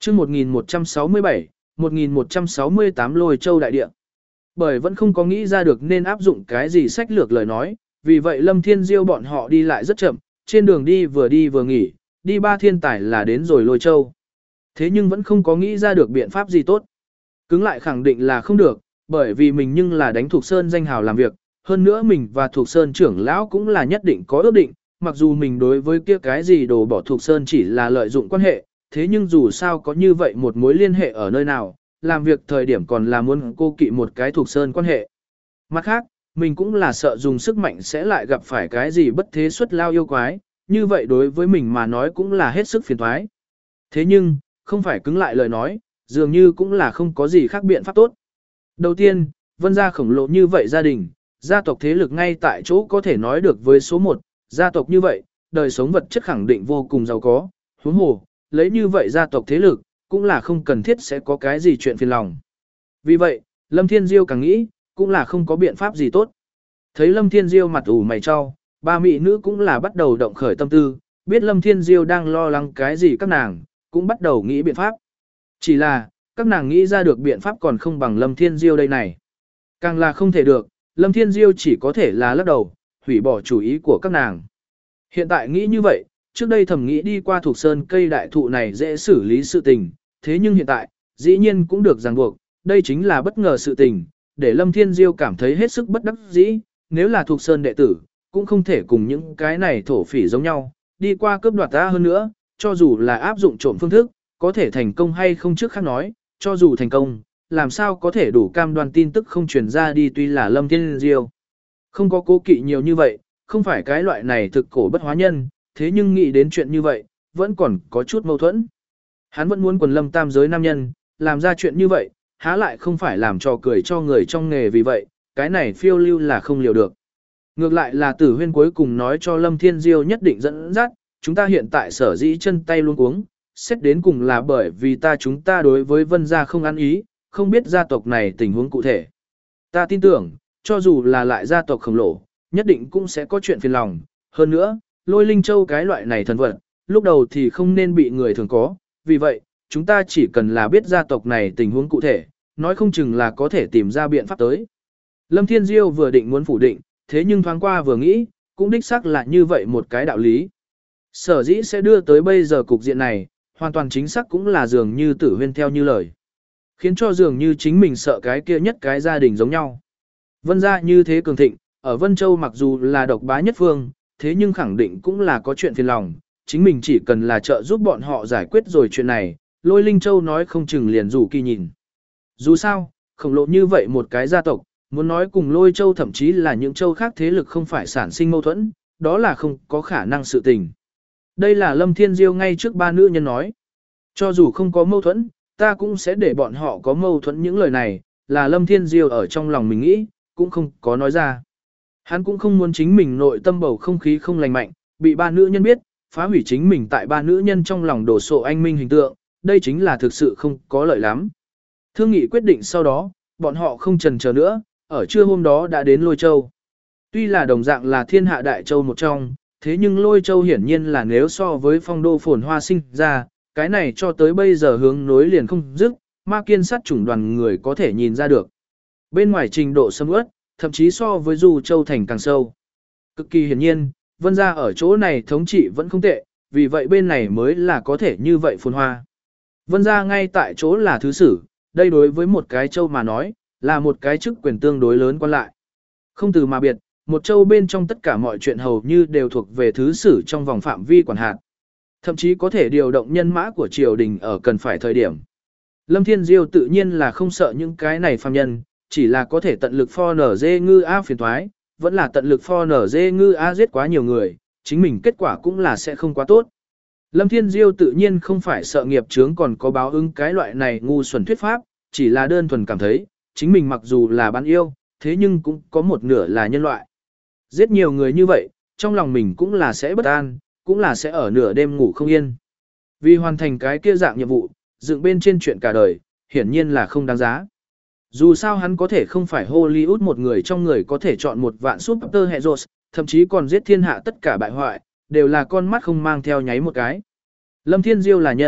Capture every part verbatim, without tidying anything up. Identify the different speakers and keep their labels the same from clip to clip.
Speaker 1: chương một nghìn một trăm sáu mươi bảy, một nghìn một trăm sáu mươi tám Lôi Châu đại địa. Bởi vẫn không có nghĩ ra được nên áp dụng cái gì sách lược lời nói, vì vậy Lâm Thiên Diêu bọn họ đi lại rất chậm, trên đường đi vừa đi vừa nghỉ, đi ba thiên tải là đến rồi Lôi Châu. Thế nhưng vẫn không có nghĩ ra được biện pháp gì tốt. Cứng lại khẳng định là không được, bởi vì mình nhưng là đánh Thục Sơn danh hào làm việc, hơn nữa mình và Thục Sơn trưởng lão cũng là nhất định có ước định, mặc dù mình đối với kia cái gì đồ bỏ Thục Sơn chỉ là lợi dụng quan hệ, thế nhưng dù sao có như vậy một mối liên hệ ở nơi nào, làm việc thời điểm còn là muốn cô kỵ một cái Thục Sơn quan hệ. Mặt khác, mình cũng là sợ dùng sức mạnh sẽ lại gặp phải cái gì bất thế xuất lao yêu quái, như vậy đối với mình mà nói cũng là hết sức phiền toái. Thế nhưng, không phải cứng lại lời nói, dường như cũng là không có gì khác biện pháp tốt. Đầu tiên, Vân gia khổng lồ như vậy gia đình, gia tộc thế lực ngay tại chỗ có thể nói được với số một, gia tộc như vậy, đời sống vật chất khẳng định vô cùng giàu có, huống hồ, lấy như vậy gia tộc thế lực, cũng là không cần thiết sẽ có cái gì chuyện phiền lòng. Vì vậy, Lâm Thiên Diêu càng nghĩ, cũng là không có biện pháp gì tốt. Thấy Lâm Thiên Diêu mặt ủ mày cho, ba mỹ nữ cũng là bắt đầu động khởi tâm tư, biết Lâm Thiên Diêu đang lo lắng cái gì các nàng, cũng bắt đầu nghĩ biện pháp. Chỉ là, các nàng nghĩ ra được biện pháp còn không bằng Lâm Thiên Diêu đây này. Càng là không thể được, Lâm Thiên Diêu chỉ có thể là lắc đầu, hủy bỏ chủ ý của các nàng. Hiện tại nghĩ như vậy, trước đây thầm nghĩ đi qua thuộc sơn cây đại thụ này dễ xử lý sự tình, thế nhưng hiện tại, dĩ nhiên cũng được ràng buộc, đây chính là bất ngờ sự tình, để Lâm Thiên Diêu cảm thấy hết sức bất đắc dĩ, nếu là thuộc sơn đệ tử, cũng không thể cùng những cái này thổ phỉ giống nhau, đi qua cướp đoạt ta hơn nữa, cho dù là áp dụng trộm phương thức, có thể thành công hay không trước khác nói, cho dù thành công, làm sao có thể đủ cam đoan tin tức không truyền ra đi tuy là Lâm Thiên Diêu. Không có cố kỵ nhiều như vậy, không phải cái loại này thực cổ bất hóa nhân, thế nhưng nghĩ đến chuyện như vậy, vẫn còn có chút mâu thuẫn. Hắn vẫn muốn quần lâm tam giới nam nhân, làm ra chuyện như vậy, há lại không phải làm trò cười cho người trong nghề vì vậy, cái này phiêu lưu là không liều được. Ngược lại là Tử Huyên cuối cùng nói cho Lâm Thiên Diêu nhất định dẫn dắt, chúng ta hiện tại sở dĩ chân tay luôn uống, xét đến cùng là bởi vì ta chúng ta đối với Vân gia không ăn ý, không biết gia tộc này tình huống cụ thể. Ta tin tưởng, cho dù là lại gia tộc khổng lồ, nhất định cũng sẽ có chuyện phiền lòng. Hơn nữa, Lôi Linh Châu cái loại này thần vật, lúc đầu thì không nên bị người thường có, vì vậy, chúng ta chỉ cần là biết gia tộc này tình huống cụ thể, nói không chừng là có thể tìm ra biện pháp tới. Lâm Thiên Diêu vừa định muốn phủ định, thế nhưng thoáng qua vừa nghĩ, cũng đích xác là như vậy một cái đạo lý. Sở dĩ sẽ đưa tới bây giờ cục diện này, hoàn toàn chính xác cũng là dường như Tử Huyên theo như lời. Khiến cho dường như chính mình sợ cái kia nhất cái gia đình giống nhau. Vân gia như thế cường thịnh, ở Vân Châu mặc dù là độc bá nhất phương, thế nhưng khẳng định cũng là có chuyện phiền lòng, chính mình chỉ cần là trợ giúp bọn họ giải quyết rồi chuyện này, Lôi Linh Châu nói không chừng liền rủ kỳ nhìn. Dù sao, khổng lồ như vậy một cái gia tộc, muốn nói cùng Lôi Châu thậm chí là những châu khác thế lực không phải sản sinh mâu thuẫn, đó là không có khả năng sự tình. Đây là Lâm Thiên Diêu ngay trước ba nữ nhân nói. Cho dù không có mâu thuẫn, ta cũng sẽ để bọn họ có mâu thuẫn những lời này, là Lâm Thiên Diêu ở trong lòng mình nghĩ, cũng không có nói ra. Hắn cũng không muốn chính mình nội tâm bầu không khí không lành mạnh, bị ba nữ nhân biết, phá hủy chính mình tại ba nữ nhân trong lòng đổ sộ anh minh hình tượng, đây chính là thực sự không có lợi lắm. Thương nghị quyết định sau đó, bọn họ không chần chờ nữa, ở trưa hôm đó đã đến Lôi Châu. Tuy là đồng dạng là thiên hạ đại châu một trong, thế nhưng Lôi Châu hiển nhiên là nếu so với phong đô phồn hoa sinh ra, cái này cho tới bây giờ hướng nối liền không dứt, ma kiên sát chủng đoàn người có thể nhìn ra được. Bên ngoài trình độ sâm ướt, thậm chí so với Du Châu thành càng sâu. Cực kỳ hiển nhiên, Vân gia ở chỗ này thống trị vẫn không tệ, vì vậy bên này mới là có thể như vậy phồn hoa. Vân gia ngay tại chỗ là thứ sử, đây đối với một cái châu mà nói, là một cái chức quyền tương đối lớn quan lại. Không từ mà biệt, một châu bên trong tất cả mọi chuyện hầu như đều thuộc về thứ sử trong vòng phạm vi quản hạt. Thậm chí có thể điều động nhân mã của triều đình ở cần phải thời điểm. Lâm Thiên Diêu tự nhiên là không sợ những cái này phàm nhân, chỉ là có thể tận lực pho nở dê ngư a phiền thoái, vẫn là tận lực pho nở dê ngư a giết quá nhiều người, chính mình kết quả cũng là sẽ không quá tốt. Lâm Thiên Diêu tự nhiên không phải sợ nghiệp chướng còn có báo ứng cái loại này ngu xuẩn thuyết pháp, chỉ là đơn thuần cảm thấy, chính mình mặc dù là bán yêu, thế nhưng cũng có một nửa là nhân loại. Giết nhiều người như vậy, trong lòng mình cũng là sẽ bất an, cũng là sẽ ở nửa đêm ngủ không yên. Vì hoàn thành cái kia dạng nhiệm vụ, dựng bên trên chuyện cả đời, hiển nhiên là không đáng giá. Dù sao hắn có thể không phải Hollywood một người trong người có thể chọn một vạn super heroes, thậm chí còn giết thiên hạ tất cả bại hoại, đều là con mắt không mang theo nháy một cái. Lâm Thiên Diêu là nhân,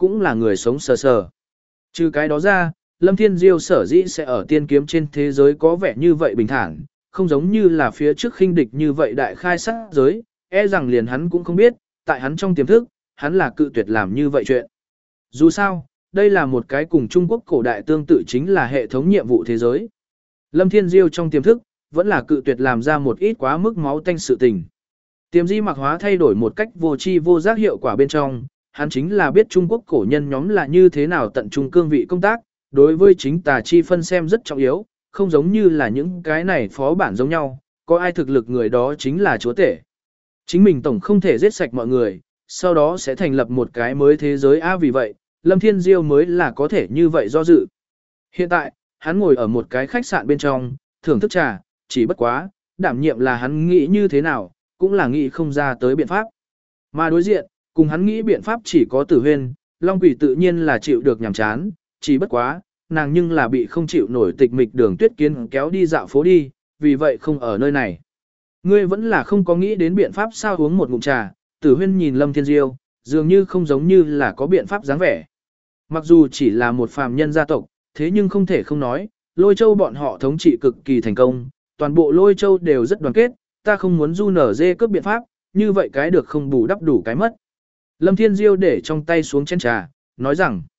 Speaker 1: cũng là người sống sờ sờ. Trừ cái đó ra, Lâm Thiên Diêu sở dĩ sẽ ở tiên kiếm trên thế giới có vẻ như vậy bình thản, không giống như là phía trước khinh địch như vậy đại khai sát giới, e rằng liền hắn cũng không biết, tại hắn trong tiềm thức, hắn là cự tuyệt làm như vậy chuyện. Dù sao, đây là một cái cùng Trung Quốc cổ đại tương tự chính là hệ thống nhiệm vụ thế giới. Lâm Thiên Diêu trong tiềm thức, vẫn là cự tuyệt làm ra một ít quá mức máu tanh sự tình. Tiềm di mặc hóa thay đổi một cách vô tri vô giác hiệu quả bên trong, hắn chính là biết Trung Quốc cổ nhân nhóm là như thế nào tận trung cương vị công tác, đối với chính tà chi phân xem rất trọng yếu, không giống như là những cái này phó bản giống nhau, có ai thực lực người đó chính là chúa tể. Chính mình tổng không thể giết sạch mọi người, sau đó sẽ thành lập một cái mới thế giới a vì vậy, Lâm Thiên Diêu mới là có thể như vậy do dự. Hiện tại, hắn ngồi ở một cái khách sạn bên trong, thưởng thức trà, chỉ bất quá, đảm nhiệm là hắn nghĩ như thế nào, cũng là nghĩ không ra tới biện pháp. Mà đối diện, cùng hắn nghĩ biện pháp chỉ có Tử Huyên, Long Quỷ tự nhiên là chịu được nhàm chán, chỉ bất quá, nàng nhưng là bị không chịu nổi tịch mịch Đường Tuyết Kiến kéo đi dạo phố đi, vì vậy không ở nơi này. Ngươi vẫn là không có nghĩ đến biện pháp sao uống một ngụm trà, Tử Huyên nhìn Lâm Thiên Diêu, dường như không giống như là có biện pháp dáng vẻ. Mặc dù chỉ là một phàm nhân gia tộc, thế nhưng không thể không nói, Lôi Châu bọn họ thống trị cực kỳ thành công, toàn bộ Lôi Châu đều rất đoàn kết, ta không muốn du nở dê cướp biện pháp, như vậy cái được không bù đắp đủ cái mất. Lâm Thiên Diêu để trong tay xuống chén trà, nói rằng,